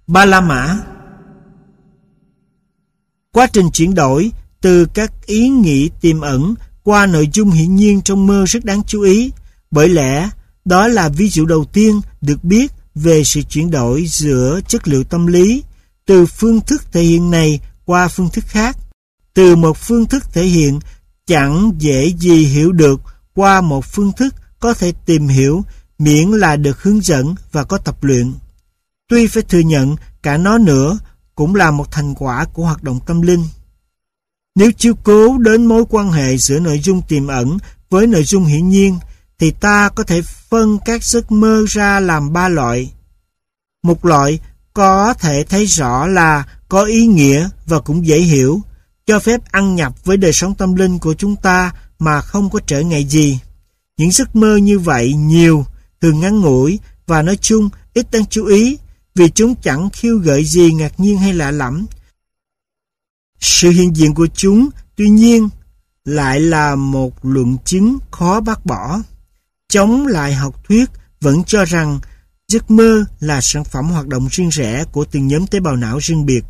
Ba la mã. Quá trình chuyển đổi từ các ý nghĩ tiềm ẩn qua nội dung hiển nhiên trong mơ rất đáng chú ý, bởi lẽ đó là ví dụ đầu tiên được biết về sự chuyển đổi giữa chất liệu tâm lý từ phương thức thể hiện này qua phương thức khác, từ một phương thức thể hiện chẳng dễ gì hiểu được qua một phương thức có thể tìm hiểu miễn là được hướng dẫn và có tập luyện. Tuy phải thừa nhận cả nó nữa cũng là một thành quả của hoạt động tâm linh. Nếu chiếu cố đến mối quan hệ giữa nội dung tiềm ẩn với nội dung hiển nhiên, thì ta có thể phân các giấc mơ ra làm ba loại. Một loại có thể thấy rõ là có ý nghĩa và cũng dễ hiểu, cho phép ăn nhập với đời sống tâm linh của chúng ta mà không có trở ngại gì. Những giấc mơ như vậy nhiều, thường ngắn ngủi và nói chung ít đáng chú ý, vì chúng chẳng khiêu gợi gì ngạc nhiên hay lạ lẫm. Sự hiện diện của chúng, tuy nhiên, lại là một luận chứng khó bác bỏ. Chống lại học thuyết vẫn cho rằng giấc mơ là sản phẩm hoạt động riêng rẽ của từng nhóm tế bào não riêng biệt.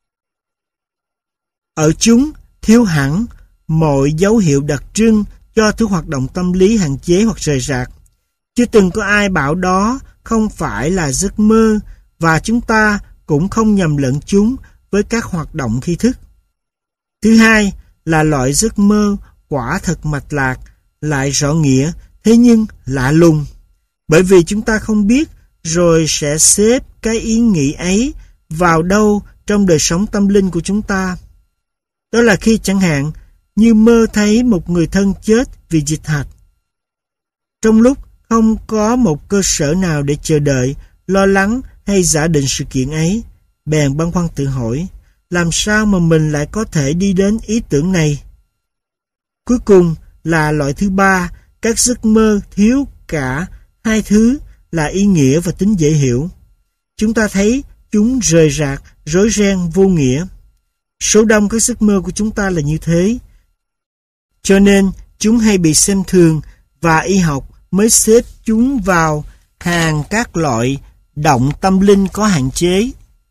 Ở chúng thiếu hẳn mọi dấu hiệu đặc trưng cho thứ hoạt động tâm lý hạn chế hoặc rời rạc. Chưa từng có ai bảo đó không phải là giấc mơ, và chúng ta cũng không nhầm lẫn chúng với các hoạt động khi thức. Thứ hai là loại giấc mơ quả thật mạch lạc, lại rõ nghĩa, thế nhưng lạ lùng, bởi vì chúng ta không biết rồi sẽ xếp cái ý nghĩ ấy vào đâu trong đời sống tâm linh của chúng ta. Đó là khi chẳng hạn như mơ thấy một người thân chết vì dịch hạch. Trong lúc không có một cơ sở nào để chờ đợi, lo lắng hay giả định sự kiện ấy, bèn băn khoăn tự hỏi, làm sao mà mình lại có thể đi đến ý tưởng này? Cuối cùng là loại thứ ba, các giấc mơ thiếu cả hai thứ là ý nghĩa và tính dễ hiểu. Chúng ta thấy chúng rời rạc, rối ren, vô nghĩa. Số đông các giấc mơ của chúng ta là như thế. Cho nên chúng hay bị xem thường, và y học mới xếp chúng vào hàng các loại động tâm linh có hạn chế.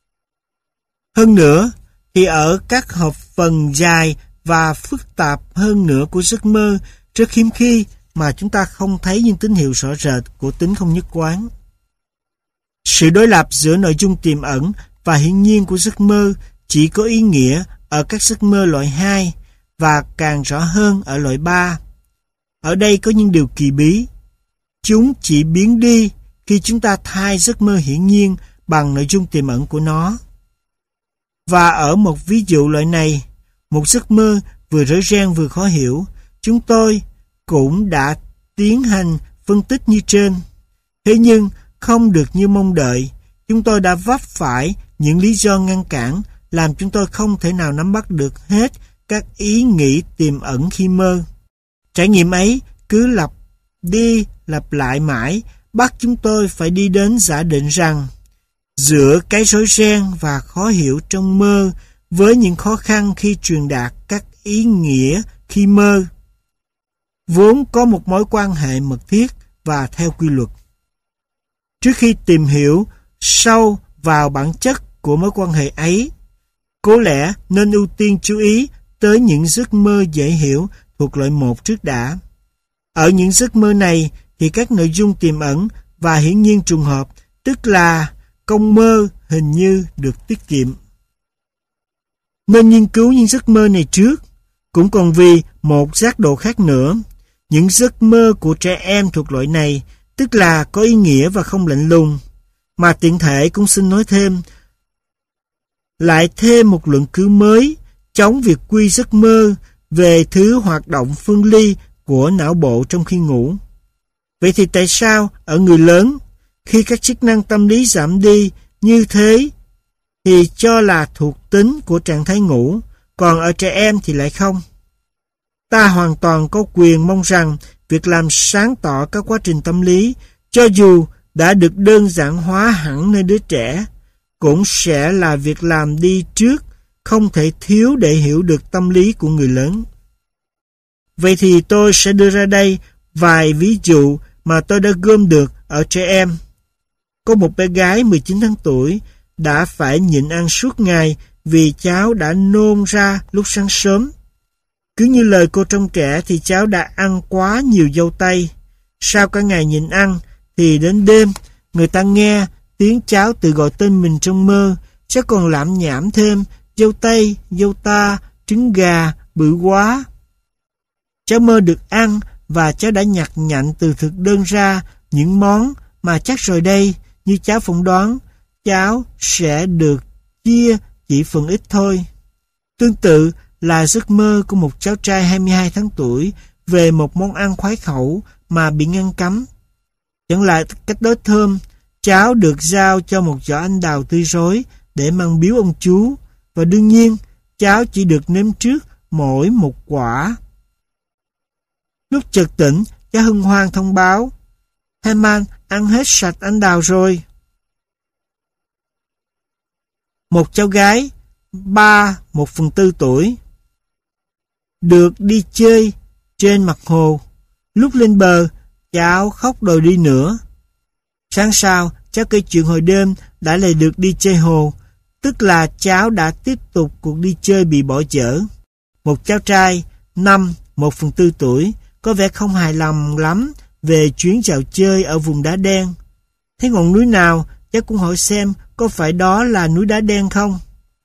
Hơn nữa, thì ở các hợp phần dài và phức tạp hơn nữa của giấc mơ, rất hiếm khi mà chúng ta không thấy những tín hiệu rõ rệt của tính không nhất quán. Sự đối lập giữa nội dung tiềm ẩn và hiển nhiên của giấc mơ chỉ có ý nghĩa ở các giấc mơ loại 2 và càng rõ hơn ở loại 3. Ở đây có những điều kỳ bí. Chúng chỉ biến đi khi chúng ta thay giấc mơ hiển nhiên bằng nội dung tiềm ẩn của nó. Và ở một ví dụ loại này, một giấc mơ vừa rối ren vừa khó hiểu, chúng tôi cũng đã tiến hành phân tích như trên. Thế nhưng không được như mong đợi, chúng tôi đã vấp phải những lý do ngăn cản làm chúng tôi không thể nào nắm bắt được hết các ý nghĩ tiềm ẩn khi mơ. Trải nghiệm ấy cứ lặp đi lặp lại mãi, bắt chúng tôi phải đi đến giả định rằng giữa cái rối ren và khó hiểu trong mơ với những khó khăn khi truyền đạt các ý nghĩa khi mơ, vốn có một mối quan hệ mật thiết và theo quy luật. Trước khi tìm hiểu sâu vào bản chất của mối quan hệ ấy, có lẽ nên ưu tiên chú ý tới những giấc mơ dễ hiểu thuộc loại 1 trước đã. Ở những giấc mơ này thì các nội dung tiềm ẩn và hiển nhiên trùng hợp, tức là công mơ hình như được tiết kiệm. Nên nghiên cứu những giấc mơ này trước, cũng còn vì một giác độ khác nữa. Những giấc mơ của trẻ em thuộc loại này, tức là có ý nghĩa và không lạnh lùng, mà tiện thể cũng xin nói thêm, lại thêm một luận cứ mới chống việc quy giấc mơ về thứ hoạt động phân ly của não bộ trong khi ngủ. Vậy thì tại sao ở người lớn, khi các chức năng tâm lý giảm đi như thế thì cho là thuộc tính của trạng thái ngủ, còn ở trẻ em thì lại không? Ta hoàn toàn có quyền mong rằng việc làm sáng tỏ các quá trình tâm lý, cho dù đã được đơn giản hóa hẳn nơi đứa trẻ, cũng sẽ là việc làm đi trước, không thể thiếu để hiểu được tâm lý của người lớn. Vậy thì tôi sẽ đưa ra đây vài ví dụ mà tôi đã gom được ở trẻ em. Có một bé gái 19 tháng tuổi đã phải nhịn ăn suốt ngày vì cháu đã nôn ra lúc sáng sớm. Cứ như lời cô trông trẻ thì cháu đã ăn quá nhiều dâu tây. Sau cả ngày nhịn ăn thì đến đêm người ta nghe tiếng cháu tự gọi tên mình trong mơ. Cháu còn lảm nhảm thêm dâu tây, dâu ta, trứng gà, bự quá. Cháu mơ được ăn và cháu đã nhặt nhạnh từ thực đơn ra những món mà chắc rồi đây, như cháu phỏng đoán, cháu sẽ được chia chỉ phần ít thôi. Tương tự là giấc mơ của một cháu trai 22 tháng tuổi về một món ăn khoái khẩu mà bị ngăn cấm. Chẳng lại cách đó thơm, cháu được giao cho một giỏ anh đào tươi rối để mang biếu ông chú, và đương nhiên cháu chỉ được nếm trước mỗi một quả. Lúc chợt tỉnh, cháu hân hoan thông báo: Herman ăn hết sạch anh đào rồi. Một cháu gái 1/4 tuổi được đi chơi trên mặt hồ. Lúc lên bờ, cháu khóc đòi đi nữa. Sáng sau, cháu kể chuyện hồi đêm đã lại được đi chơi hồ, tức là cháu đã tiếp tục cuộc đi chơi bị bỏ dở. Một cháu trai 1/4 tuổi có vẻ không hài lòng lắm về chuyến dạo chơi ở vùng đá đen. Thấy ngọn núi nào, cháu cũng hỏi xem có phải đó là núi đá đen không.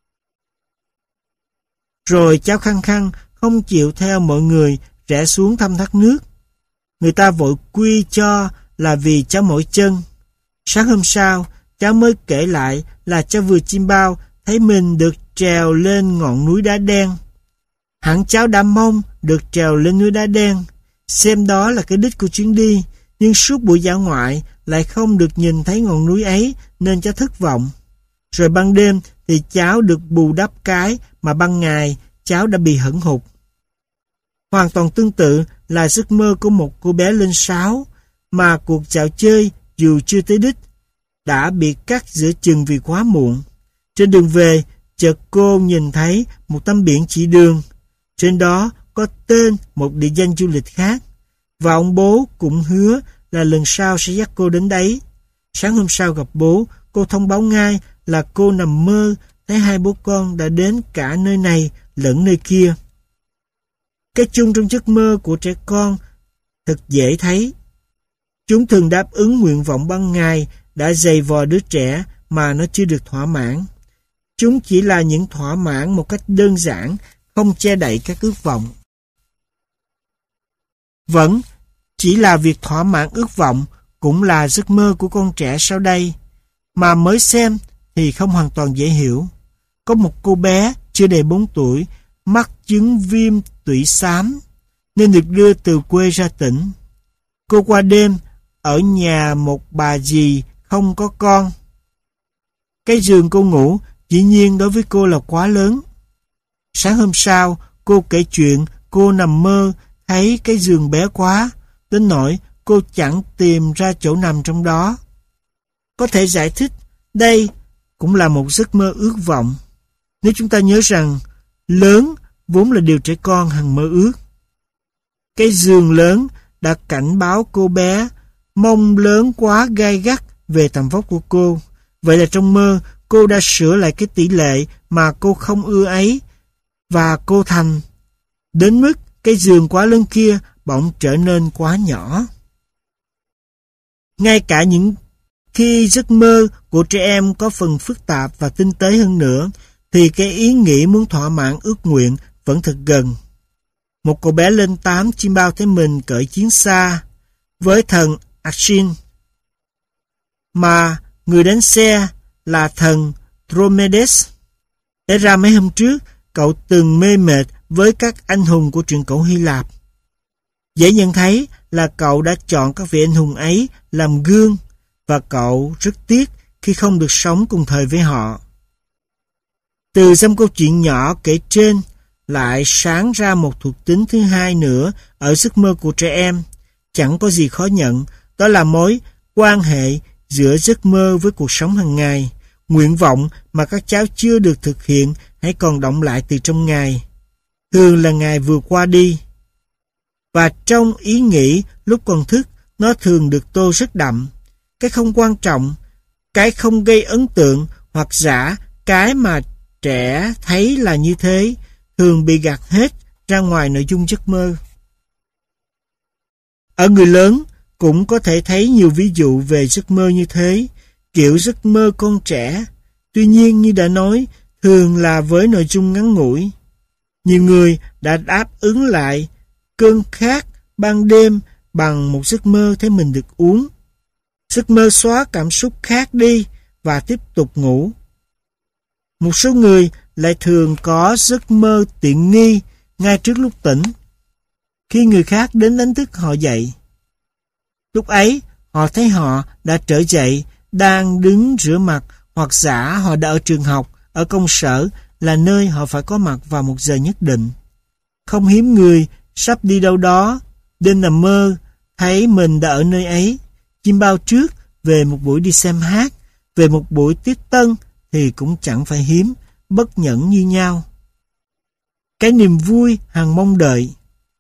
Rồi cháu khăng khăng không chịu theo mọi người rẽ xuống thăm thác nước. Người ta vội quy cho là vì cháu mỏi chân. Sáng hôm sau, cháu mới kể lại là cháu vừa chiêm bao thấy mình được trèo lên ngọn núi đá đen. Hẳn cháu đã mong được trèo lên núi đá đen, xem đó là cái đích của chuyến đi, nhưng suốt buổi dã ngoại lại không được nhìn thấy ngọn núi ấy nên cháu thất vọng. Rồi ban đêm thì cháu được bù đắp cái mà ban ngày cháu đã bị hẫng hụt. Hoàn toàn tương tự là giấc mơ của một cô bé lên 6 mà cuộc dạo chơi dù chưa tới đích đã bị cắt giữa chừng vì quá muộn. Trên đường về, chợt cô nhìn thấy một tấm biển chỉ đường. Trên đó có tên một địa danh du lịch khác, và ông bố cũng hứa là lần sau sẽ dắt cô đến đấy. Sáng hôm sau gặp bố, cô thông báo ngay là cô nằm mơ thấy hai bố con đã đến cả nơi này lẫn nơi kia. Cái chung trong giấc mơ của trẻ con thật dễ thấy. Chúng thường đáp ứng nguyện vọng ban ngày đã dày vò đứa trẻ mà nó chưa được thỏa mãn. Chúng chỉ là những thỏa mãn một cách đơn giản, không che đậy các ước vọng. Vẫn chỉ là việc thỏa mãn ước vọng cũng là giấc mơ của con trẻ sau đây, mà mới xem thì không hoàn toàn dễ hiểu. Có một cô bé chưa đầy 4 tuổi mắc chứng viêm tủy xám nên được đưa từ quê ra tỉnh. Cô qua đêm ở nhà một bà dì không có con. Cái giường cô ngủ dĩ nhiên đối với cô là quá lớn. Sáng hôm sau, cô kể chuyện cô nằm mơ thấy cái giường bé quá, đến nỗi cô chẳng tìm ra chỗ nằm trong đó. Có thể giải thích đây cũng là một giấc mơ ước vọng, nếu chúng ta nhớ rằng lớn vốn là điều trẻ con hằng mơ ước. Cái giường lớn đã cảnh báo cô bé mong lớn quá gay gắt về tầm vóc của cô. Vậy là trong mơ, cô đã sửa lại cái tỷ lệ mà cô không ưa ấy, và cô thành đến mức cái giường quá lớn kia bỗng trở nên quá nhỏ. Ngay cả những khi giấc mơ của trẻ em có phần phức tạp và tinh tế hơn nữa, thì cái ý nghĩ muốn thỏa mãn ước nguyện vẫn thật gần. Một cậu bé lên 8 chiêm bao thấy mình cởi chiến xa với thần Akshin, mà người đánh xe là thần Dromedes. Để ra mấy hôm trước, cậu từng mê mệt với các anh hùng của truyện cổ Hy Lạp. Dễ nhận thấy là cậu đã chọn các vị anh hùng ấy làm gương, và cậu rất tiếc khi không được sống cùng thời với họ. Từ dăm câu chuyện nhỏ kể trên lại sáng ra một thuộc tính thứ hai nữa ở giấc mơ của trẻ em. Chẳng có gì khó nhận, đó là mối quan hệ giữa giấc mơ với cuộc sống hàng ngày. Nguyện vọng mà các cháu chưa được thực hiện hãy còn đọng lại từ trong ngày, thường là ngày vừa qua đi. Và trong ý nghĩ lúc còn thức, nó thường được tô rất đậm. Cái không quan trọng, cái không gây ấn tượng hoặc giả cái mà trẻ thấy là như thế thường bị gạt hết ra ngoài nội dung giấc mơ. Ở người lớn cũng có thể thấy nhiều ví dụ về giấc mơ như thế, kiểu giấc mơ con trẻ. Tuy nhiên như đã nói, thường là với nội dung ngắn ngủi. Nhiều người đã đáp ứng lại cơn khát ban đêm bằng một giấc mơ thấy mình được uống. Giấc mơ xóa cảm xúc khát đi và tiếp tục ngủ. Một số người lại thường có giấc mơ tiện nghi ngay trước lúc tỉnh, khi người khác đến đánh thức họ dậy. Lúc ấy, họ thấy họ đã trở dậy, đang đứng rửa mặt, hoặc giả họ đã ở trường học, ở công sở, là nơi họ phải có mặt vào một giờ nhất định. Không hiếm người sắp đi đâu đó, đêm nằm mơ, thấy mình đã ở nơi ấy. Chim bao trước về một buổi đi xem hát, về một buổi tiết tân thì cũng chẳng phải hiếm, bất nhẫn như nhau. Cái niềm vui hằng mong đợi.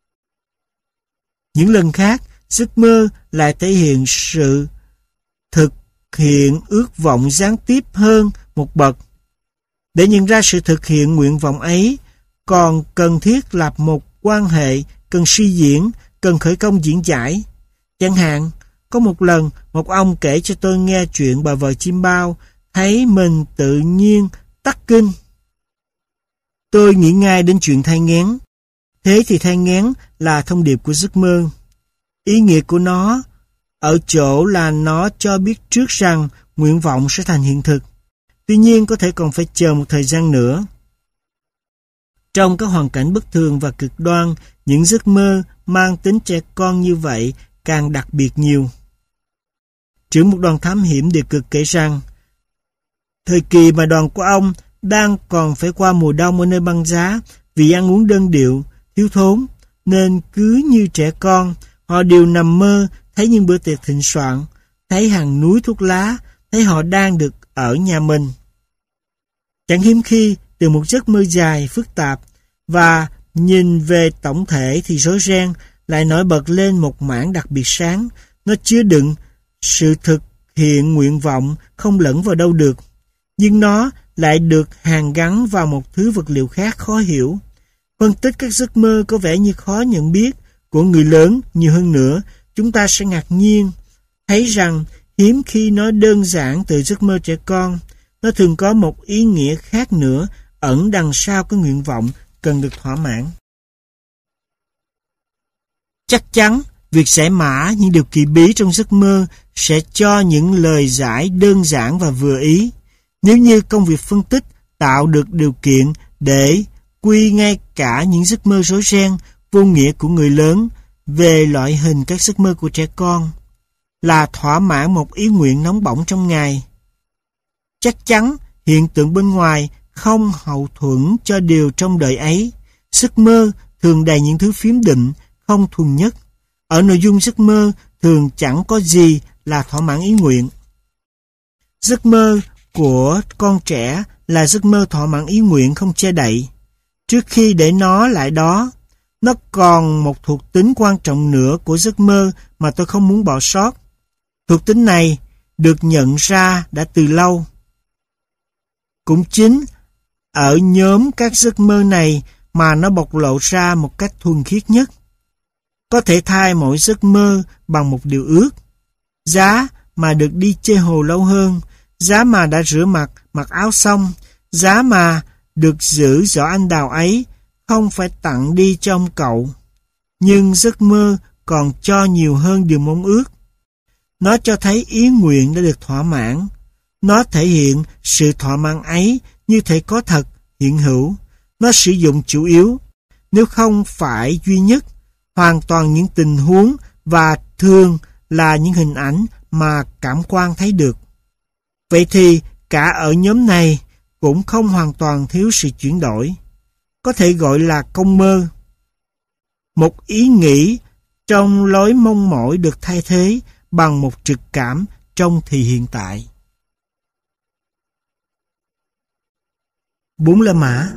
Những lần khác, giấc mơ lại thể hiện sự thực hiện ước vọng gián tiếp hơn một bậc. Để nhận ra sự thực hiện nguyện vọng ấy, còn cần thiết lập một quan hệ, cần suy diễn, cần khởi công diễn giải. Chẳng hạn, có một lần, một ông kể cho tôi nghe chuyện bà vợ chim bao thấy mình tự nhiên tắc kinh. Tôi nghĩ ngay đến chuyện thai nghén. Thế thì thai nghén là thông điệp của giấc mơ. Ý nghĩa của nó ở chỗ là nó cho biết trước rằng nguyện vọng sẽ thành hiện thực. Tuy nhiên có thể còn phải chờ một thời gian nữa. Trong các hoàn cảnh bất thường và cực đoan, những giấc mơ mang tính trẻ con như vậy càng đặc biệt nhiều. Trưởng một đoàn thám hiểm đề cực kể rằng, thời kỳ mà đoàn của ông đang còn phải qua mùa đông ở nơi băng giá, vì ăn uống đơn điệu, thiếu thốn, nên cứ như trẻ con, họ đều nằm mơ thấy những bữa tiệc thịnh soạn, thấy hàng núi thuốc lá, thấy họ đang được ở nhà mình. Chẳng hiếm khi, từ một giấc mơ dài, phức tạp, và nhìn về tổng thể thì rối ren, lại nổi bật lên một mảng đặc biệt sáng. Nó chứa đựng sự thực hiện nguyện vọng không lẫn vào đâu được, nhưng nó lại được hàn gắn vào một thứ vật liệu khác khó hiểu. Phân tích các giấc mơ có vẻ như khó nhận biết của người lớn nhiều hơn nữa, chúng ta sẽ ngạc nhiên thấy rằng hiếm khi nó đơn giản từ giấc mơ trẻ con. Nó thường có một ý nghĩa khác nữa ẩn đằng sau cái nguyện vọng cần được thỏa mãn. Chắc chắn, việc giải mã những điều kỳ bí trong giấc mơ sẽ cho những lời giải đơn giản và vừa ý. Nếu như công việc phân tích tạo được điều kiện để quy ngay cả những giấc mơ rối ren, vô nghĩa của người lớn về loại hình các giấc mơ của trẻ con, là thỏa mãn một ý nguyện nóng bỏng trong ngày. Chắc chắn hiện tượng bên ngoài không hậu thuẫn cho điều trong đời ấy. Giấc mơ thường đầy những thứ phiếm định, không thuần nhất. Ở nội dung giấc mơ thường chẳng có gì là thỏa mãn ý nguyện. Giấc mơ của con trẻ là giấc mơ thỏa mãn ý nguyện không che đậy. Trước khi để nó lại đó, nó còn một thuộc tính quan trọng nữa của giấc mơ mà tôi không muốn bỏ sót. Thuộc tính này được nhận ra đã từ lâu. Cũng chính ở nhóm các giấc mơ này mà nó bộc lộ ra một cách thuần khiết nhất. Có thể thay mỗi giấc mơ bằng một điều ước. Giá mà được đi chơi hồ lâu hơn, giá mà đã rửa mặt, mặc áo xong, giá mà được giữ giỏ anh đào ấy không phải tặng đi cho ông cậu. Nhưng giấc mơ còn cho nhiều hơn điều mong ước. Nó cho thấy ý nguyện đã được thỏa mãn. Nó thể hiện sự thỏa mãn ấy như thể có thật, hiện hữu. Nó sử dụng chủ yếu, nếu không phải duy nhất, hoàn toàn những tình huống và thường là những hình ảnh mà cảm quan thấy được. Vậy thì cả ở nhóm này cũng không hoàn toàn thiếu sự chuyển đổi. Có thể gọi là công mơ. Một ý nghĩ trong lối mong mỏi được thay thế bằng một trực cảm trong thì hiện tại. 4 La Mã.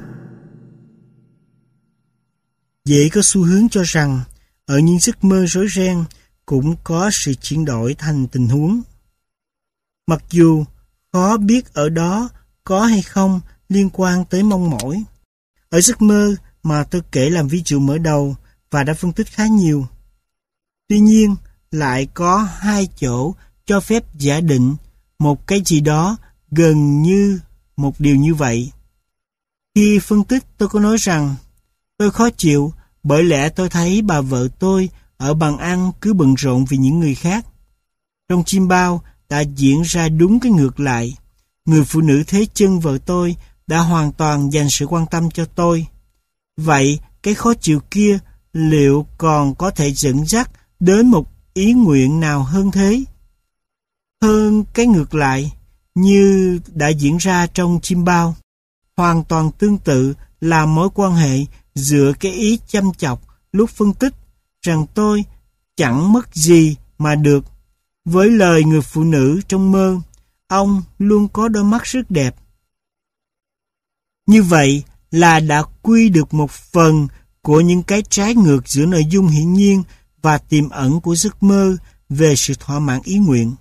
Dễ có xu hướng cho rằng ở những giấc mơ rối ren cũng có sự chuyển đổi thành tình huống. Mặc dù khó biết ở đó có hay không liên quan tới mong mỏi. Ở giấc mơ mà tôi kể làm ví dụ mở đầu và đã phân tích khá nhiều. Tuy nhiên, lại có hai chỗ cho phép giả định một cái gì đó gần như một điều như vậy. Khi phân tích, tôi có nói rằng tôi khó chịu bởi lẽ tôi thấy bà vợ tôi ở bàn ăn cứ bận rộn vì những người khác. Trong chim bao đã diễn ra đúng cái ngược lại. Người phụ nữ thế chân vợ tôi đã hoàn toàn dành sự quan tâm cho tôi. Vậy, cái khó chịu kia liệu còn có thể dẫn dắt đến một ý nguyện nào hơn thế? Hơn cái ngược lại, như đã diễn ra trong chim bao. Hoàn toàn tương tự là mối quan hệ giữa cái ý chăm chọc lúc phân tích rằng tôi chẳng mất gì mà được. Với lời người phụ nữ trong mơ, ông luôn có đôi mắt rất đẹp. Như vậy là đã quy được một phần của những cái trái ngược giữa nội dung hiển nhiên và tiềm ẩn của giấc mơ về sự thỏa mãn ý nguyện.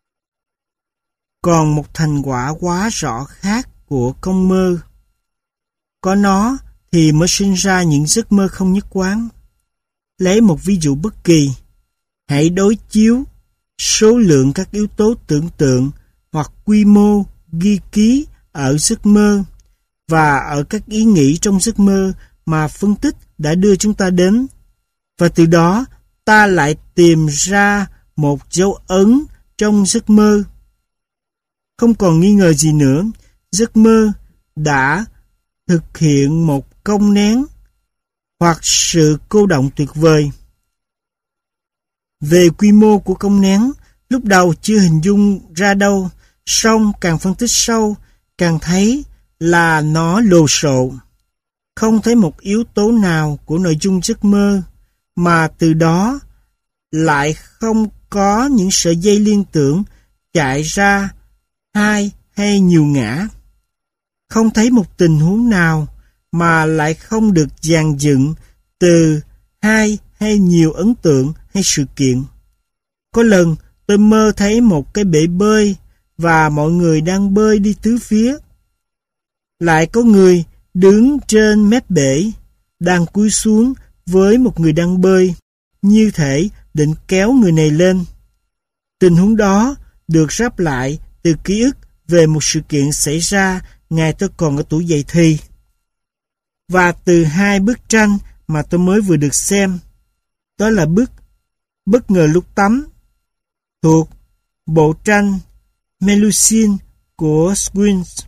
Còn một thành quả quá rõ khác của công mơ. Có nó thì mới sinh ra những giấc mơ không nhất quán. Lấy một ví dụ bất kỳ, hãy đối chiếu số lượng các yếu tố tưởng tượng hoặc quy mô ghi ký ở giấc mơ và ở các ý nghĩ trong giấc mơ mà phân tích đã đưa chúng ta đến. Và từ đó ta lại tìm ra một dấu ấn trong giấc mơ. Không còn nghi ngờ gì nữa, giấc mơ đã thực hiện một công nén hoặc sự cô động tuyệt vời. Về quy mô của công nén, lúc đầu chưa hình dung ra đâu, song càng phân tích sâu, càng thấy là nó lồ xộ. Không thấy một yếu tố nào của nội dung giấc mơ, mà từ đó lại không có những sợi dây liên tưởng chạy ra hai hay nhiều ngã. Không thấy một tình huống nào mà lại không được dàn dựng từ hai hay nhiều ấn tượng hay sự kiện. Có lần tôi mơ thấy một cái bể bơi và mọi người đang bơi đi tứ phía. Lại có người đứng trên mép bể, đang cúi xuống với một người đang bơi, như thể định kéo người này lên. Tình huống đó được ráp lại từ ký ức về một sự kiện xảy ra ngày tôi còn ở tuổi dậy thì. Và từ hai bức tranh mà tôi mới vừa được xem, đó là bức Bất ngờ lúc tắm thuộc bộ tranh Melusine của Squins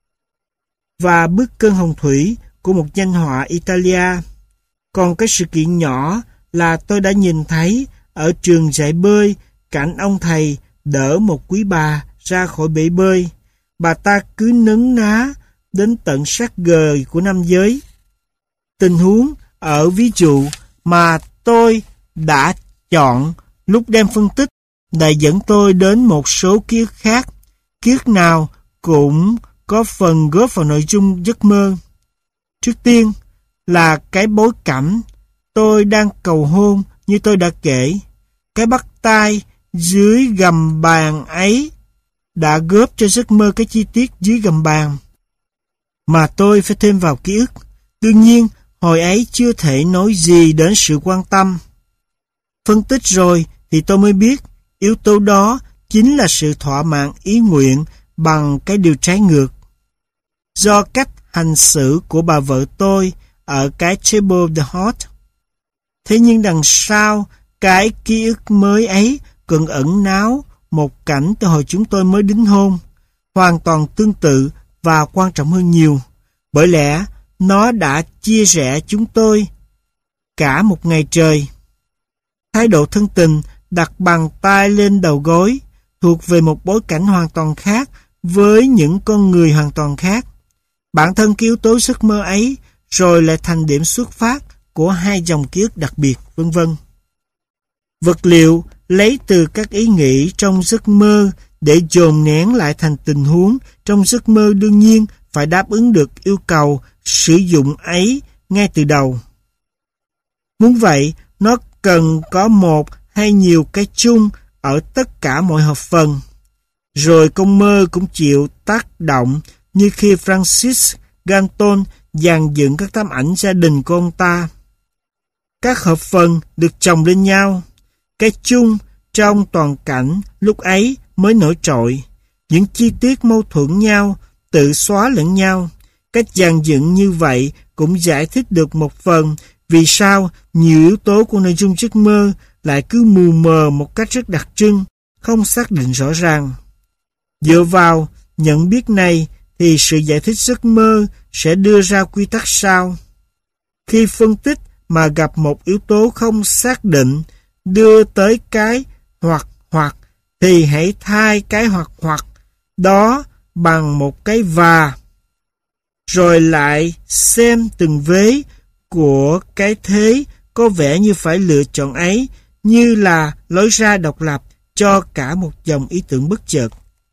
và bức Cơn hồng thủy của một danh họa Italia. Còn cái sự kiện nhỏ là tôi đã nhìn thấy ở trường dạy bơi cảnh ông thầy đỡ một quý bà ra khỏi bể bơi. Bà ta cứ nấn ná đến tận sát gời của nam giới. Tình huống ở ví dụ mà tôi đã chọn lúc đem phân tích đã dẫn tôi đến một số ký ức khác. Ký ức nào cũng có phần góp vào nội dung giấc mơ. Trước tiên là cái bối cảnh tôi đang cầu hôn như tôi đã kể. Cái bắt tay dưới gầm bàn ấy đã góp cho giấc mơ cái chi tiết dưới gầm bàn mà tôi phải thêm vào ký ức. Đương nhiên, hồi ấy chưa thể nói gì đến sự quan tâm. Phân tích rồi thì tôi mới biết yếu tố đó chính là sự thỏa mãn ý nguyện bằng cái điều trái ngược. Do cách hành xử của bà vợ tôi ở cái Table of the Heart. Thế nhưng đằng sau cái ký ức mới ấy còn ẩn náu một cảnh từ hồi chúng tôi mới đính hôn, hoàn toàn tương tự và quan trọng hơn nhiều, bởi lẽ nó đã chia rẽ chúng tôi cả một ngày trời. Thái độ thân tình đặt bàn tay lên đầu gối thuộc về một bối cảnh hoàn toàn khác với những con người hoàn toàn khác. Bản thân cái yếu tố giấc mơ ấy rồi lại thành điểm xuất phát của hai dòng ký ức đặc biệt, vân vân. Vật liệu lấy từ các ý nghĩ trong giấc mơ để dồn nén lại thành tình huống trong giấc mơ đương nhiên phải đáp ứng được yêu cầu sử dụng ấy ngay từ đầu. Muốn vậy, nó cần có một hay nhiều cái chung ở tất cả mọi hợp phần. Rồi công mơ cũng chịu tác động như khi Francis Galton dàn dựng các tấm ảnh gia đình của ông ta. Các hợp phần được chồng lên nhau. Cái chung trong toàn cảnh lúc ấy mới nổi trội. Những chi tiết mâu thuẫn nhau, tự xóa lẫn nhau. Cách dàn dựng như vậy cũng giải thích được một phần vì sao nhiều yếu tố của nội dung giấc mơ lại cứ mù mờ một cách rất đặc trưng, không xác định rõ ràng. Dựa vào nhận biết này thì sự giải thích giấc mơ sẽ đưa ra quy tắc sau. Khi phân tích mà gặp một yếu tố không xác định đưa tới cái hoặc thì hãy thay cái hoặc đó bằng một cái và, rồi lại xem từng vế của cái thế có vẻ như phải lựa chọn ấy như là lối ra độc lập cho cả một dòng ý tưởng bất chợt.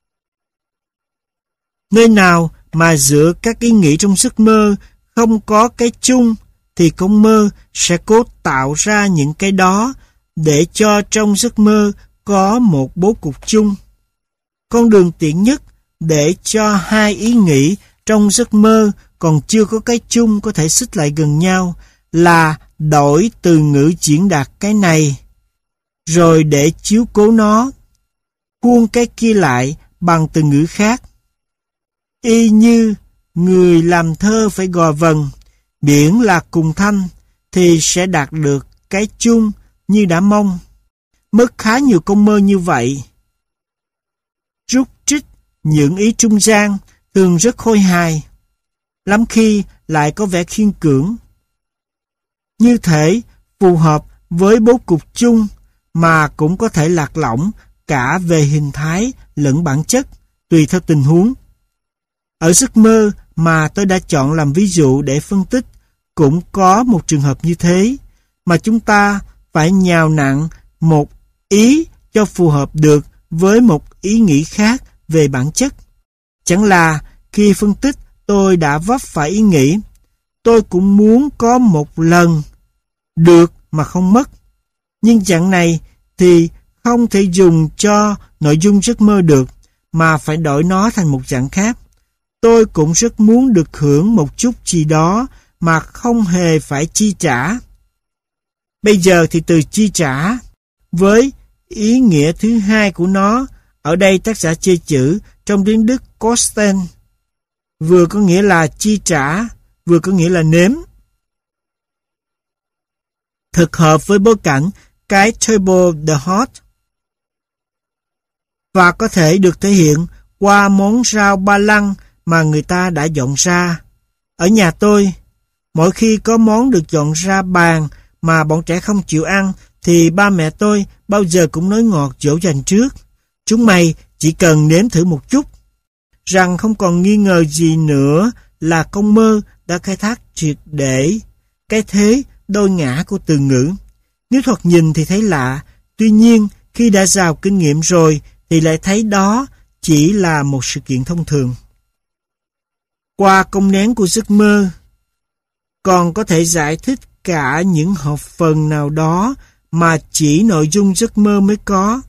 Nơi nào mà giữa các ý nghĩ trong giấc mơ không có cái chung thì con mơ sẽ cố tạo ra những cái đó để cho trong giấc mơ có một bố cục chung. Con đường tiện nhất để cho hai ý nghĩ trong giấc mơ còn chưa có cái chung có thể xích lại gần nhau là đổi từ ngữ diễn đạt cái này, rồi để chiếu cố nó, khuôn cái kia lại bằng từ ngữ khác. Y như người làm thơ phải gò vần, miễn là cùng thanh thì sẽ đạt được cái chung như đã mong. Mất khá nhiều công mơ như vậy. Rút trích những ý trung gian thường rất khôi hài, lắm khi lại có vẻ khiên cưỡng. Như thể phù hợp với bố cục chung mà cũng có thể lạc lõng cả về hình thái lẫn bản chất, tùy theo tình huống. Ở giấc mơ mà tôi đã chọn làm ví dụ để phân tích cũng có một trường hợp như thế, mà chúng ta phải nhào nặn một ý cho phù hợp được với một ý nghĩ khác về bản chất. Chẳng là khi phân tích tôi đã vấp phải ý nghĩ tôi cũng muốn có một lần được mà không mất. Nhưng dạng này thì không thể dùng cho nội dung giấc mơ được, mà phải đổi nó thành một dạng khác. Tôi cũng rất muốn được hưởng một chút gì đó mà không hề phải chi trả. Bây giờ thì từ chi trả với ý nghĩa thứ hai của nó, ở đây tác giả chê chữ trong tiếng Đức Kosten, vừa có nghĩa là chi trả, vừa có nghĩa là nếm. Thực hợp với bối cảnh cái table the hot, và có thể được thể hiện qua món rau ba lăng mà người ta đã dọn ra. Ở nhà tôi, mỗi khi có món được dọn ra bàn mà bọn trẻ không chịu ăn, thì ba mẹ tôi bao giờ cũng nói ngọt dỗ dành trước. Chúng mày chỉ cần nếm thử một chút. Rằng không còn nghi ngờ gì nữa là con mơ đã khai thác triệt để cái thế đôi ngã của từ ngữ. Nếu thoạt nhìn thì thấy lạ, tuy nhiên khi đã giàu kinh nghiệm rồi thì lại thấy đó chỉ là một sự kiện thông thường. Qua công nén của giấc mơ, còn có thể giải thích cả những hợp phần nào đó mà chỉ nội dung giấc mơ mới có,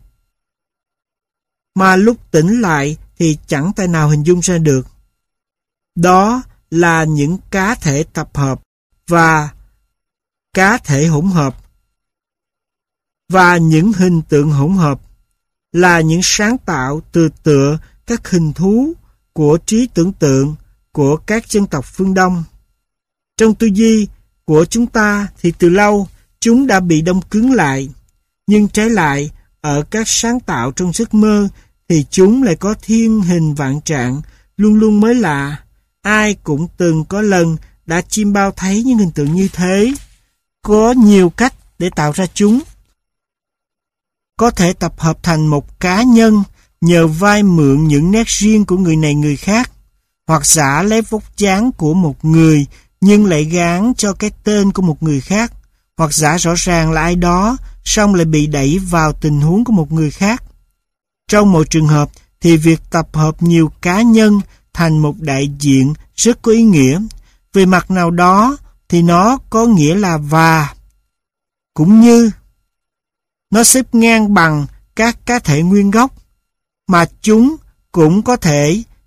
mà lúc tỉnh lại thì chẳng tài nào hình dung ra được. Đó là những cá thể tập hợp và cá thể hỗn hợp, và những hình tượng hỗn hợp là những sáng tạo từ tựa các hình thú của trí tưởng tượng của các dân tộc phương Đông. Trong tư duy của chúng ta thì từ lâu chúng đã bị đông cứng lại, nhưng trái lại ở các sáng tạo trong giấc mơ thì chúng lại có thiên hình vạn trạng, luôn luôn mới lạ. Ai cũng từng có lần đã chiêm bao thấy những hình tượng như thế. Có nhiều cách để tạo ra chúng. Có thể tập hợp thành một cá nhân nhờ vai mượn những nét riêng của người này người khác, hoặc giả lấy vóc dáng của một người nhưng lại gán cho cái tên của một người khác, hoặc giả rõ ràng là ai đó song lại bị đẩy vào tình huống của một người khác. Trong mọi trường hợp thì việc tập hợp nhiều cá nhân thành một đại diện rất có ý nghĩa. Về mặt nào đó thì nó có nghĩa là và, cũng như nó xếp ngang bằng các cá thể nguyên gốc, mà chúng cũng có thể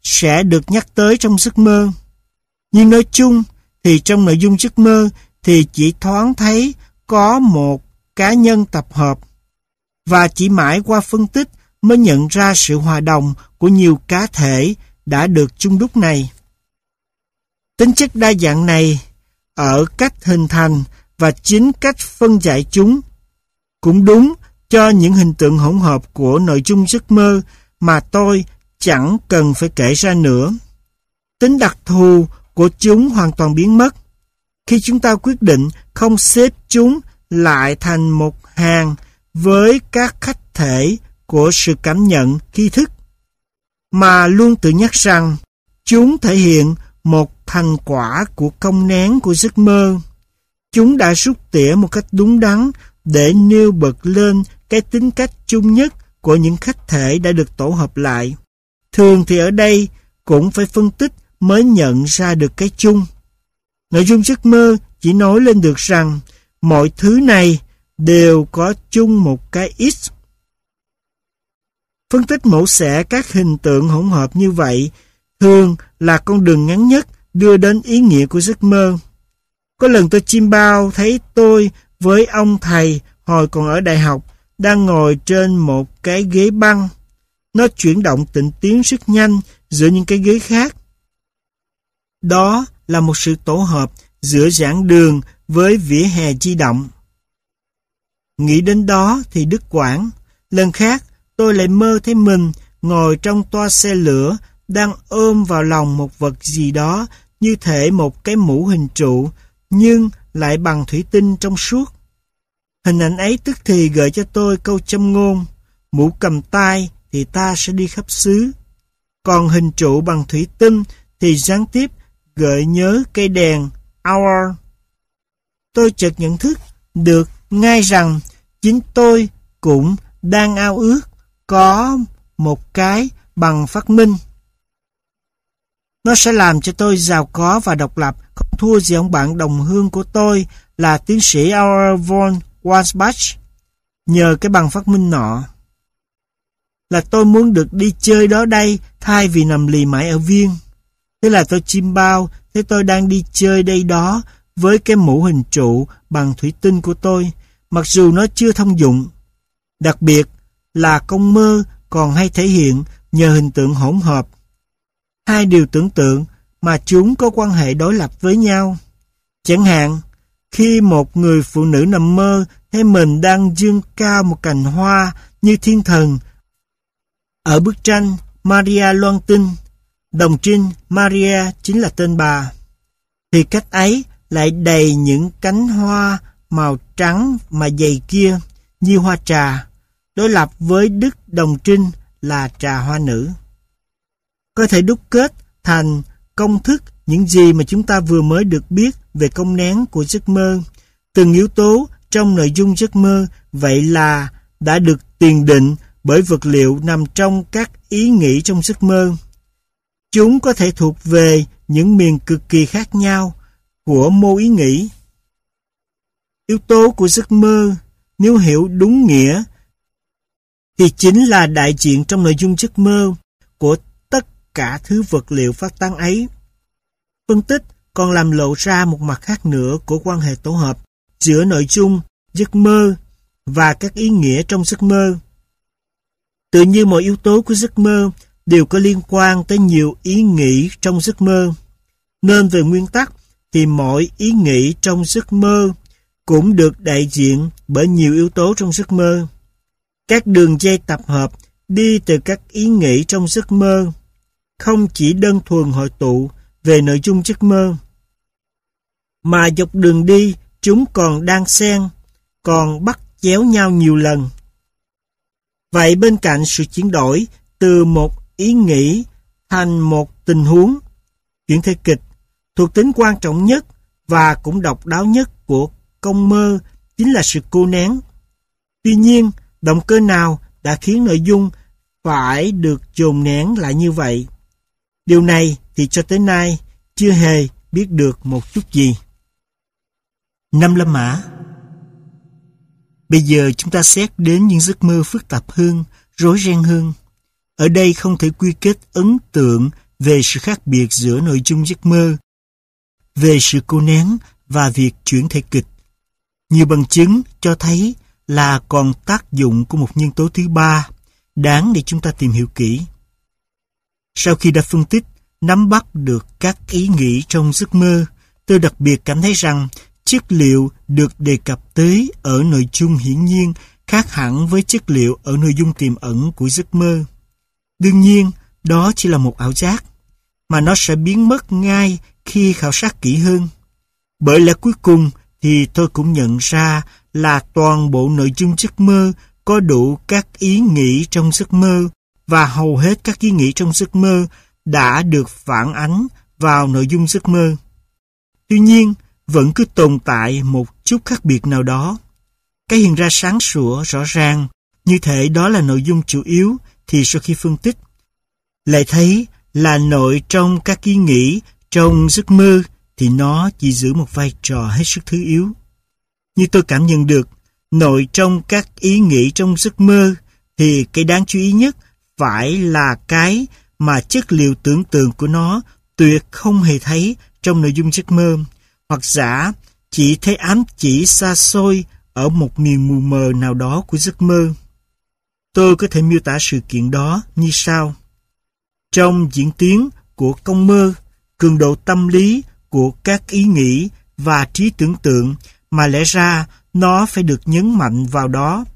sẽ được nhắc tới trong giấc mơ. Nhưng nói chung thì trong nội dung giấc mơ thì chỉ thoáng thấy có một cá nhân tập hợp, và chỉ mãi qua phân tích mới nhận ra sự hòa đồng của nhiều cá thể đã được chung đúc này. Tính chất đa dạng này ở cách hình thành và chính cách phân giải chúng cũng đúng cho những hình tượng hỗn hợp của nội dung giấc mơ mà tôi chẳng cần phải kể ra nữa. Tính đặc thù của chúng hoàn toàn biến mất khi chúng ta quyết định không xếp chúng lại thành một hàng với các khách thể của sự cảm nhận khi thức, mà luôn tự nhắc rằng chúng thể hiện một thành quả của công nén của giấc mơ. Chúng đã rút tỉa một cách đúng đắn để nêu bật lên cái tính cách chung nhất của những khách thể đã được tổ hợp lại. Thường thì ở đây cũng phải phân tích mới nhận ra được cái chung. Nội dung giấc mơ chỉ nói lên được rằng mọi thứ này đều có chung một cái X. Phân tích mổ xẻ các hình tượng hỗn hợp như vậy thường là con đường ngắn nhất đưa đến ý nghĩa của giấc mơ. Có lần tôi chiêm bao thấy tôi với ông thầy hồi còn ở đại học đang ngồi trên một cái ghế băng. Nó chuyển động tịnh tiến rất nhanh giữa những cái ghế khác. Đó là một sự tổ hợp giữa giảng đường với vỉa hè di động. Nghĩ đến đó thì đứt quãng. Lần khác tôi lại mơ thấy mình ngồi trong toa xe lửa đang ôm vào lòng một vật gì đó như thể một cái mũ hình trụ nhưng lại bằng thủy tinh trong suốt. Hình ảnh ấy tức thì gợi cho tôi câu châm ngôn: mũ cầm tay thì ta sẽ đi khắp xứ. Còn hình trụ bằng thủy tinh thì gián tiếp gợi nhớ cây đèn Hour. Tôi chợt nhận thức được ngay rằng chính tôi cũng đang ao ước có một cái bằng phát minh. Nó sẽ làm cho tôi giàu có và độc lập, không thua gì ông bạn đồng hương của tôi là tiến sĩ Auer von Wansbach. Nhờ cái bằng phát minh nọ là tôi muốn được đi chơi đó đây thay vì nằm lì mãi ở Viên. Thế là tôi chiêm bao, thế tôi đang đi chơi đây đó với cái mũ hình trụ bằng thủy tinh của tôi, mặc dù nó chưa thông dụng. Đặc biệt là công mơ còn hay thể hiện nhờ hình tượng hỗn hợp. Hai điều tưởng tượng mà chúng có quan hệ đối lập với nhau. Chẳng hạn, khi một người phụ nữ nằm mơ thấy mình đang dương cao một cành hoa như thiên thần ở bức tranh Maria Loan Tinh, đồng trinh Maria chính là tên bà, thì cách ấy lại đầy những cánh hoa màu trắng mà dày kia như hoa trà, đối lập với đức đồng trinh là trà hoa nữ. Có thể đúc kết thành công thức những gì mà chúng ta vừa mới được biết về công nén của giấc mơ. Từng yếu tố trong nội dung giấc mơ vậy là đã được tiền định bởi vật liệu nằm trong các ý nghĩ trong giấc mơ. Chúng có thể thuộc về những miền cực kỳ khác nhau của mô ý nghĩ. Yếu tố của giấc mơ, nếu hiểu đúng nghĩa, thì chính là đại diện trong nội dung giấc mơ của tất cả thứ vật liệu phát tán ấy. Phân tích còn làm lộ ra một mặt khác nữa của quan hệ tổ hợp giữa nội dung giấc mơ và các ý nghĩa trong giấc mơ. Tự như mọi yếu tố của giấc mơ đều có liên quan tới nhiều ý nghĩ trong giấc mơ, nên về nguyên tắc thì mỗi ý nghĩ trong giấc mơ cũng được đại diện bởi nhiều yếu tố trong giấc mơ. Các đường dây tập hợp đi từ các ý nghĩ trong giấc mơ không chỉ đơn thuần hội tụ về nội dung giấc mơ, mà dọc đường đi chúng còn đan xen, còn bắt chéo nhau nhiều lần. Vậy bên cạnh sự chuyển đổi từ một ý nghĩ thành một tình huống, chuyển thể kịch, thuộc tính quan trọng nhất và cũng độc đáo nhất của công mơ chính là sự cô nén. Tuy nhiên, động cơ nào đã khiến nội dung phải được dồn nén lại như vậy? Điều này thì cho tới nay chưa hề biết được một chút gì. 5 La Mã. Bây giờ chúng ta xét đến những giấc mơ phức tạp hơn, rối ren hơn. Ở đây không thể quy kết ấn tượng về sự khác biệt giữa nội dung giấc mơ, về sự cô nén và việc chuyển thể kịch. Nhiều bằng chứng cho thấy là còn tác dụng của một nhân tố thứ ba, đáng để chúng ta tìm hiểu kỹ. Sau khi đã phân tích, nắm bắt được các ý nghĩ trong giấc mơ, tôi đặc biệt cảm thấy rằng chất liệu được đề cập tới ở nội dung hiển nhiên khác hẳn với chất liệu ở nội dung tiềm ẩn của giấc mơ. Đương nhiên, đó chỉ là một ảo giác, mà nó sẽ biến mất ngay khi khảo sát kỹ hơn. Bởi lẽ cuối cùng thì tôi cũng nhận ra là toàn bộ nội dung giấc mơ có đủ các ý nghĩ trong giấc mơ, và hầu hết các ý nghĩ trong giấc mơ đã được phản ánh vào nội dung giấc mơ. Tuy nhiên, vẫn cứ tồn tại một chút khác biệt nào đó. Cái hiện ra sáng sủa, rõ ràng, như thể đó là nội dung chủ yếu, thì sau khi phân tích, lại thấy là nội trong các ý nghĩ trong giấc mơ thì nó chỉ giữ một vai trò hết sức thứ yếu. Như tôi cảm nhận được, nội trong các ý nghĩ trong giấc mơ thì cái đáng chú ý nhất phải là cái mà chất liệu tưởng tượng của nó tuyệt không hề thấy trong nội dung giấc mơ, hoặc giả chỉ thấy ám chỉ xa xôi ở một miền mù mờ nào đó của giấc mơ. Tôi có thể miêu tả sự kiện đó như sau. Trong diễn tiến của công mơ, cường độ tâm lý của các ý nghĩ và trí tưởng tượng mà lẽ ra nó phải được nhấn mạnh vào đó,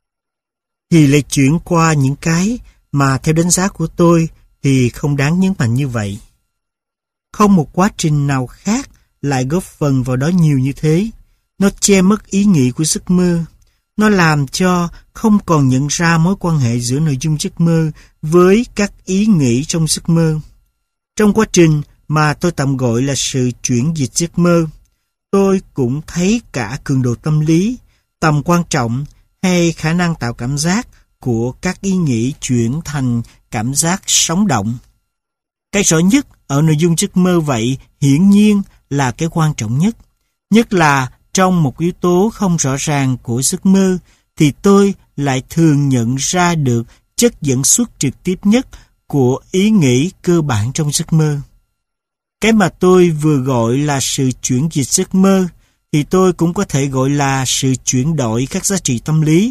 thì lại chuyển qua những cái mà theo đánh giá của tôi thì không đáng nhấn mạnh như vậy. Không một quá trình nào khác lại góp phần vào đó nhiều như thế. Nó che mất ý nghĩ của giấc mơ. Nó làm cho không còn nhận ra mối quan hệ giữa nội dung giấc mơ với các ý nghĩ trong giấc mơ. Trong quá trình mà tôi tạm gọi là sự chuyển dịch giấc mơ, tôi cũng thấy cả cường độ tâm lý, tầm quan trọng hay khả năng tạo cảm giác của các ý nghĩ chuyển thành cảm giác sống động. Cái rõ nhất ở nội dung giấc mơ vậy hiển nhiên là cái quan trọng nhất. Nhất là trong một yếu tố không rõ ràng của giấc mơ thì tôi lại thường nhận ra được chất dẫn xuất trực tiếp nhất của ý nghĩ cơ bản trong giấc mơ. Cái mà tôi vừa gọi là sự chuyển dịch giấc mơ thì tôi cũng có thể gọi là sự chuyển đổi các giá trị tâm lý.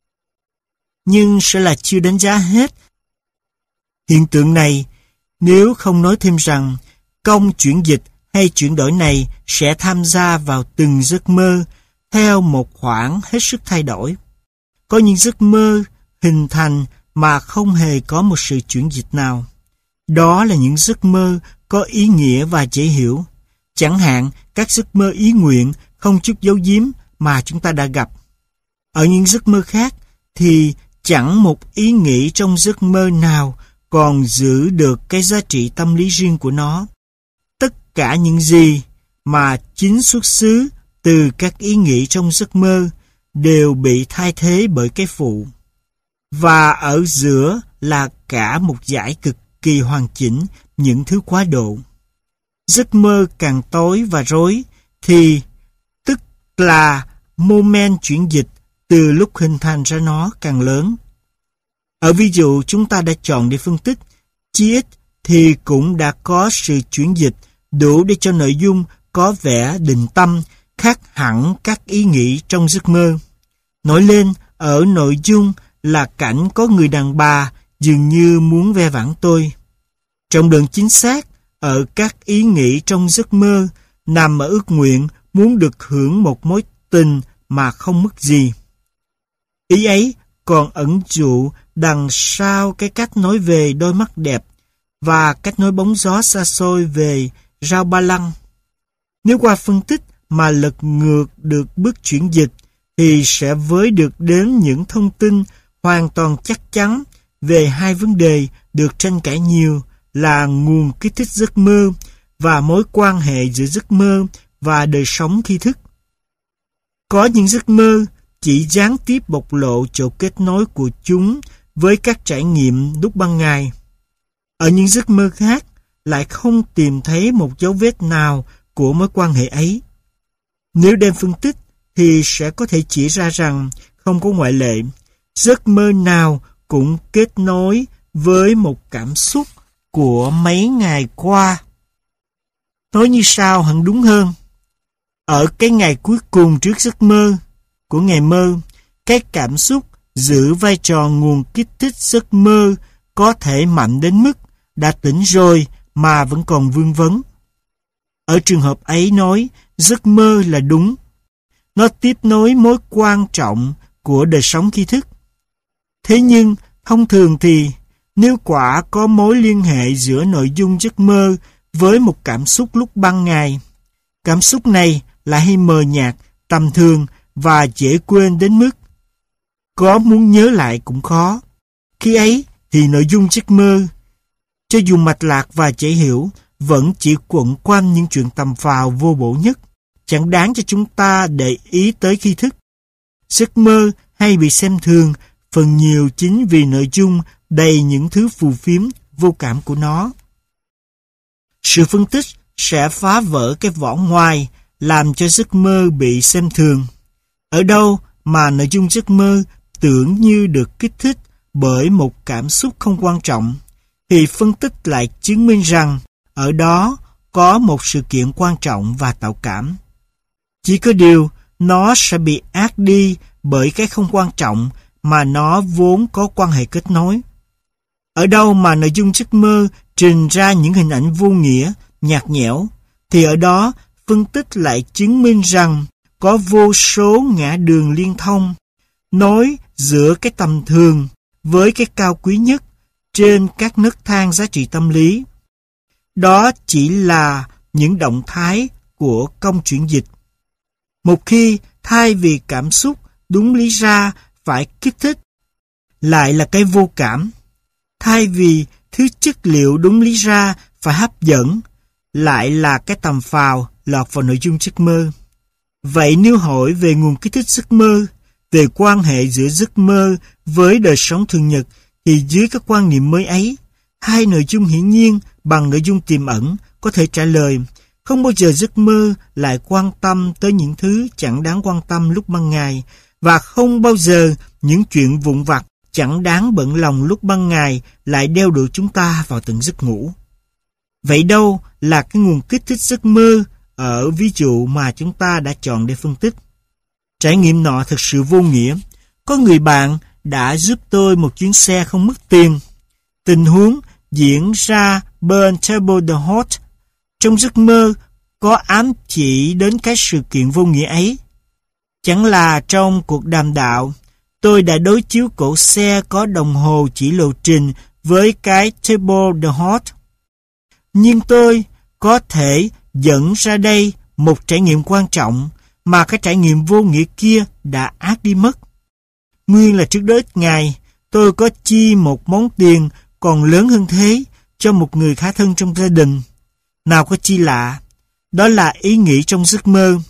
Nhưng sẽ là chưa đánh giá hết hiện tượng này nếu không nói thêm rằng công chuyển dịch hay chuyển đổi này sẽ tham gia vào từng giấc mơ theo một khoảng hết sức thay đổi. Có những giấc mơ hình thành mà không hề có một sự chuyển dịch nào. Đó là những giấc mơ có ý nghĩa và dễ hiểu. Chẳng hạn các giấc mơ ý nguyện không chút giấu giếm mà chúng ta đã gặp. Ở những giấc mơ khác thì chẳng một ý nghĩ trong giấc mơ nào còn giữ được cái giá trị tâm lý riêng của nó. Tất cả những gì mà chính xuất xứ từ các ý nghĩ trong giấc mơ đều bị thay thế bởi cái phụ. Và ở giữa là cả một dải cực kỳ hoàn chỉnh những thứ quá độ. Giấc mơ càng tối và rối thì tức là moment chuyển dịch từ lúc hình thành ra nó càng lớn. Ở ví dụ chúng ta đã chọn để phân tích, chí ít thì cũng đã có sự chuyển dịch đủ để cho nội dung có vẻ định tâm khác hẳn các ý nghĩ trong giấc mơ. Nổi lên ở nội dung là cảnh có người đàn bà dường như muốn ve vãn tôi. Trọng lượng chính xác ở các ý nghĩ trong giấc mơ nằm ở ước nguyện muốn được hưởng một mối tình mà không mất gì. Ý ấy còn ẩn dụ đằng sau cái cách nói về đôi mắt đẹp và cách nói bóng gió xa xôi về rau ba lăng. Nếu qua phân tích mà lật ngược được bước chuyển dịch thì sẽ với được đến những thông tin hoàn toàn chắc chắn về hai vấn đề được tranh cãi nhiều là nguồn kích thích giấc mơ và mối quan hệ giữa giấc mơ và đời sống khi thức. Có những giấc mơ chỉ gián tiếp bộc lộ chỗ kết nối của chúng với các trải nghiệm lúc ban ngày. Ở những giấc mơ khác lại không tìm thấy một dấu vết nào của mối quan hệ ấy. Nếu đem phân tích thì sẽ có thể chỉ ra rằng không có ngoại lệ. Giấc mơ nào cũng kết nối với một cảm xúc của mấy ngày qua. Nói như sao hẳn đúng hơn. Ở cái ngày cuối cùng trước giấc mơ của ngày mơ, cái cảm xúc giữ vai trò nguồn kích thích giấc mơ có thể mạnh đến mức đã tỉnh rồi mà vẫn còn vương vấn. Ở trường hợp ấy nói, giấc mơ là đúng. Nó tiếp nối mối quan trọng của đời sống khi thức. Thế nhưng, thông thường thì, nếu quả có mối liên hệ giữa nội dung giấc mơ với một cảm xúc lúc ban ngày, cảm xúc này lại mờ nhạt, tầm thường và dễ quên đến mức có muốn nhớ lại cũng khó. Khi ấy thì nội dung giấc mơ, cho dù mạch lạc và dễ hiểu, vẫn chỉ quẩn quanh những chuyện tầm phào vô bổ nhất, chẳng đáng cho chúng ta để ý tới khi thức. Giấc mơ hay bị xem thường phần nhiều chính vì nội dung đầy những thứ phù phiếm vô cảm của nó. Sự phân tích sẽ phá vỡ cái vỏ ngoài, làm cho giấc mơ bị xem thường. Ở đâu mà nội dung giấc mơ tưởng như được kích thích bởi một cảm xúc không quan trọng, thì phân tích lại chứng minh rằng ở đó có một sự kiện quan trọng và tạo cảm. Chỉ có điều, nó sẽ bị át đi bởi cái không quan trọng mà nó vốn có quan hệ kết nối. Ở đâu mà nội dung giấc mơ trình ra những hình ảnh vô nghĩa, nhạt nhẽo, thì ở đó phân tích lại chứng minh rằng có vô số ngã đường liên thông, nối giữa cái tầm thường với cái cao quý nhất trên các nấc thang giá trị tâm lý. Đó chỉ là những động thái của công chuyển dịch. Một khi thay vì cảm xúc đúng lý ra phải kích thích, lại là cái vô cảm. Thay vì thứ chất liệu đúng lý ra phải hấp dẫn, lại là cái tầm phào lọt vào nội dung giấc mơ. Vậy nếu hỏi về nguồn kích thích giấc mơ, về quan hệ giữa giấc mơ với đời sống thường nhật, thì dưới các quan niệm mới ấy, hai nội dung hiển nhiên bằng nội dung tiềm ẩn có thể trả lời. Không bao giờ giấc mơ lại quan tâm tới những thứ chẳng đáng quan tâm lúc ban ngày, và không bao giờ những chuyện vụn vặt chẳng đáng bận lòng lúc ban ngày lại đeo đuổi chúng ta vào tận giấc ngủ. Vậy đâu là cái nguồn kích thích giấc mơ ở ví dụ mà chúng ta đã chọn để phân tích? Trải nghiệm nọ thực sự vô nghĩa. Có người bạn đã giúp tôi một chuyến xe không mất tiền. Tình huống diễn ra bên Table the Hot. Trong giấc mơ có ám chỉ đến cái sự kiện vô nghĩa ấy. Chẳng là trong cuộc đàm đạo, tôi đã đối chiếu cổ xe có đồng hồ chỉ lộ trình với cái Table the Hot. Nhưng tôi có thể dẫn ra đây một trải nghiệm quan trọng mà cái trải nghiệm vô nghĩa kia đã át đi mất. Nguyên là trước đó ít ngày, tôi có chi một món tiền còn lớn hơn thế cho một người khá thân trong gia đình. Nào có chi lạ, đó là ý nghĩ trong giấc mơ.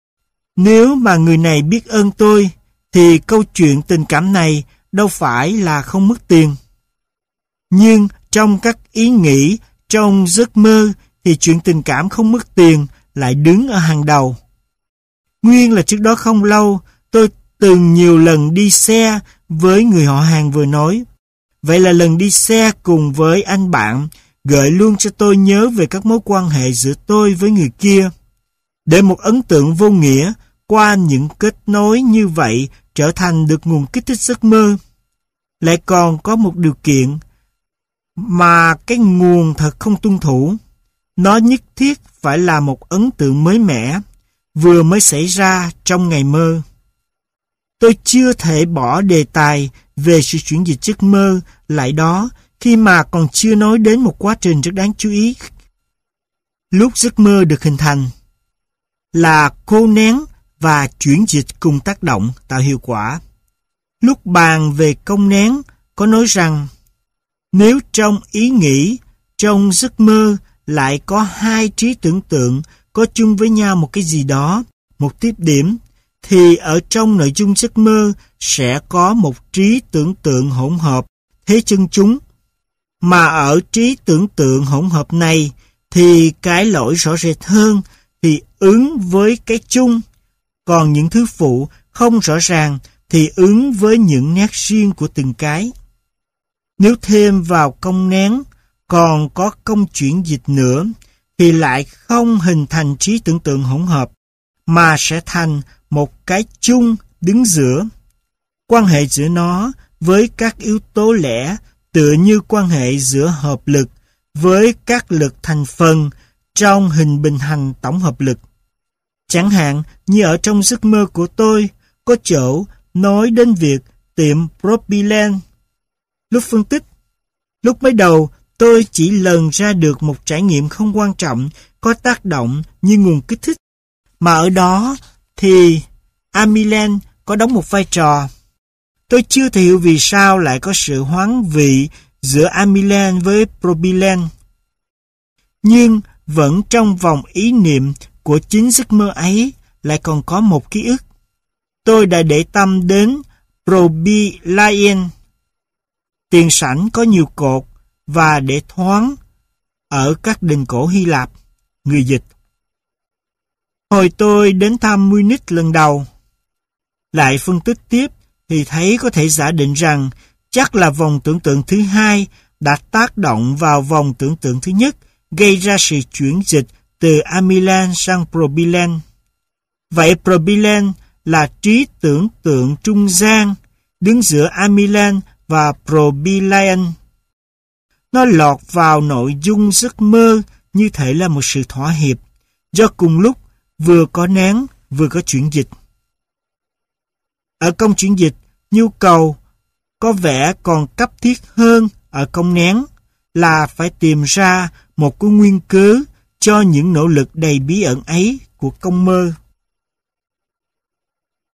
Nếu mà người này biết ơn tôi, thì câu chuyện tình cảm này đâu phải là không mất tiền. Nhưng trong các ý nghĩ trong giấc mơ thì chuyện tình cảm không mất tiền lại đứng ở hàng đầu. Nguyên là trước đó không lâu, tôi từng nhiều lần đi xe với người họ hàng vừa nói. Vậy là lần đi xe cùng với anh bạn gợi luôn cho tôi nhớ về các mối quan hệ giữa tôi với người kia. Để một ấn tượng vô nghĩa qua những kết nối như vậy trở thành được nguồn kích thích giấc mơ. Lại còn có một điều kiện mà cái nguồn thật không tuân thủ. Nó nhất thiết phải là một ấn tượng mới mẻ, vừa mới xảy ra trong ngày mơ. Tôi chưa thể bỏ đề tài về sự chuyển dịch giấc mơ lại đó khi mà còn chưa nói đến một quá trình rất đáng chú ý. Lúc giấc mơ được hình thành là cô nén và chuyển dịch cùng tác động tạo hiệu quả. Lúc bàn về công nén có nói rằng nếu trong ý nghĩ, trong giấc mơ lại có hai trí tưởng tượng có chung với nhau một cái gì đó, một tiếp điểm, thì ở trong nội dung giấc mơ sẽ có một trí tưởng tượng hỗn hợp thế chân chúng. Mà ở trí tưởng tượng hỗn hợp này thì cái lỗi rõ rệt hơn thì ứng với cái chung, còn những thứ phụ không rõ ràng thì ứng với những nét riêng của từng cái. Nếu thêm vào công nén còn có công chuyển dịch nữa, thì lại không hình thành trí tưởng tượng hỗn hợp, mà sẽ thành một cái chung đứng giữa. Quan hệ giữa nó với các yếu tố lẻ tựa như quan hệ giữa hợp lực với các lực thành phần trong hình bình hành tổng hợp lực. Chẳng hạn như ở trong giấc mơ của tôi, có chỗ nói đến việc tiệm propylene. Lúc phân tích, lúc mới đầu tôi chỉ lần ra được một trải nghiệm không quan trọng có tác động như nguồn kích thích, mà ở đó thì amilen có đóng một vai trò. Tôi chưa thể hiểu vì sao lại có sự hoán vị giữa amilen với propylene. Nhưng vẫn trong vòng ý niệm của chính giấc mơ ấy lại còn có một ký ức. Tôi đã để tâm đến propylene. Tiền sảnh có nhiều cột và để thoáng ở các đình cổ Hy Lạp. Người dịch: Hồi tôi đến thăm Munich lần đầu, lại phân tích tiếp thì thấy có thể giả định rằng chắc là vòng tưởng tượng thứ hai đã tác động vào vòng tưởng tượng thứ nhất, gây ra sự chuyển dịch từ amilen sang propylene. Vậy propylene là trí tưởng tượng trung gian, đứng giữa amilen và propylene. Nó lọt vào nội dung giấc mơ như thể là một sự thỏa hiệp, do cùng lúc vừa có nén vừa có chuyển dịch. Ở công chuyển dịch, nhu cầu có vẻ còn cấp thiết hơn ở công nén là phải tìm ra một cái nguyên cớ cho những nỗ lực đầy bí ẩn ấy của công mơ.